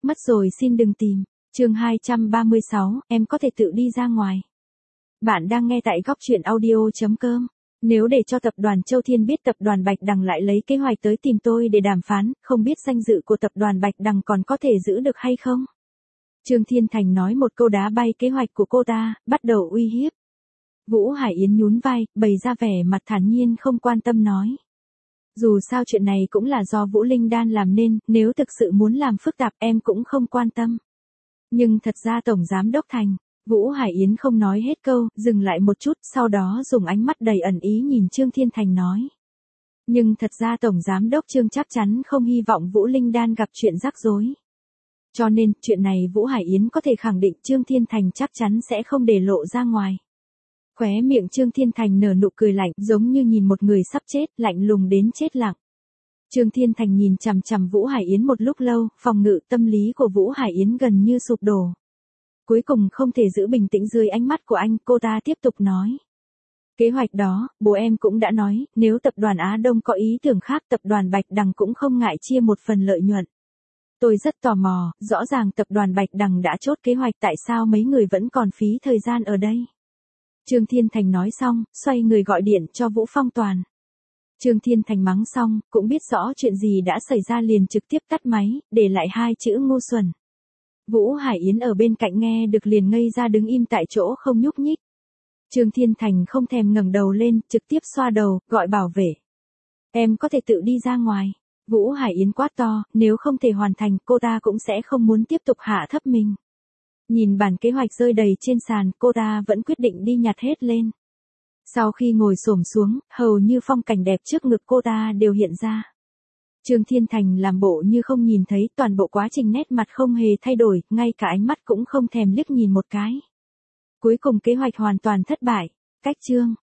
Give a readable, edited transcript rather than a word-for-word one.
Mất rồi xin đừng tìm. Chương 236, em có thể tự đi ra ngoài. Bạn đang nghe tại góc truyện audio.com. Nếu để cho tập đoàn Châu Thiên biết tập đoàn Bạch Đằng lại lấy kế hoạch tới tìm tôi để đàm phán, không biết danh dự của tập đoàn Bạch Đằng còn có thể giữ được hay không? Trương Thiên Thành nói một câu đá bay kế hoạch của cô ta, bắt đầu uy hiếp. Vũ Hải Yến nhún vai, bày ra vẻ mặt thản nhiên không quan tâm nói. Dù sao chuyện này cũng là do Vũ Linh Đan làm nên, nếu thực sự muốn làm phức tạp em cũng không quan tâm. Nhưng thật ra Tổng Giám Đốc Thành, Vũ Hải Yến không nói hết câu, dừng lại một chút, sau đó dùng ánh mắt đầy ẩn ý nhìn Trương Thiên Thành nói. Nhưng thật ra Tổng Giám Đốc Trương chắc chắn không hy vọng Vũ Linh Đan gặp chuyện rắc rối. Cho nên, chuyện này Vũ Hải Yến có thể khẳng định Trương Thiên Thành chắc chắn sẽ không để lộ ra ngoài. Khóe miệng Trương Thiên Thành nở nụ cười lạnh, giống như nhìn một người sắp chết, lạnh lùng đến chết lặng. Trương Thiên Thành nhìn chằm chằm Vũ Hải Yến một lúc lâu, phòng ngự tâm lý của Vũ Hải Yến gần như sụp đổ. Cuối cùng không thể giữ bình tĩnh dưới ánh mắt của anh, cô ta tiếp tục nói. Kế hoạch đó, bố em cũng đã nói, nếu tập đoàn Á Đông có ý tưởng khác tập đoàn Bạch Đằng cũng không ngại chia một phần lợi nhuận. Tôi rất tò mò, rõ ràng tập đoàn Bạch Đằng đã chốt kế hoạch tại sao mấy người vẫn còn phí thời gian ở đây. Trương Thiên Thành nói xong, xoay người gọi điện cho Vũ Phong Toàn. Trương Thiên Thành mắng xong, cũng biết rõ chuyện gì đã xảy ra liền trực tiếp tắt máy, để lại hai chữ ngu xuẩn. Vũ Hải Yến ở bên cạnh nghe được liền ngây ra đứng im tại chỗ không nhúc nhích. Trương Thiên Thành không thèm ngẩng đầu lên, trực tiếp xoa đầu, gọi bảo vệ. Em có thể tự đi ra ngoài. Vũ Hải Yến quát to, nếu không thể hoàn thành cô ta cũng sẽ không muốn tiếp tục hạ thấp mình. Nhìn bản kế hoạch rơi đầy trên sàn, cô ta vẫn quyết định đi nhặt hết lên. Sau khi ngồi xổm xuống, hầu như phong cảnh đẹp trước ngực cô ta đều hiện ra. Trương Thiên Thành làm bộ như không nhìn thấy, toàn bộ quá trình nét mặt không hề thay đổi, ngay cả ánh mắt cũng không thèm liếc nhìn một cái. Cuối cùng kế hoạch hoàn toàn thất bại. Cách chương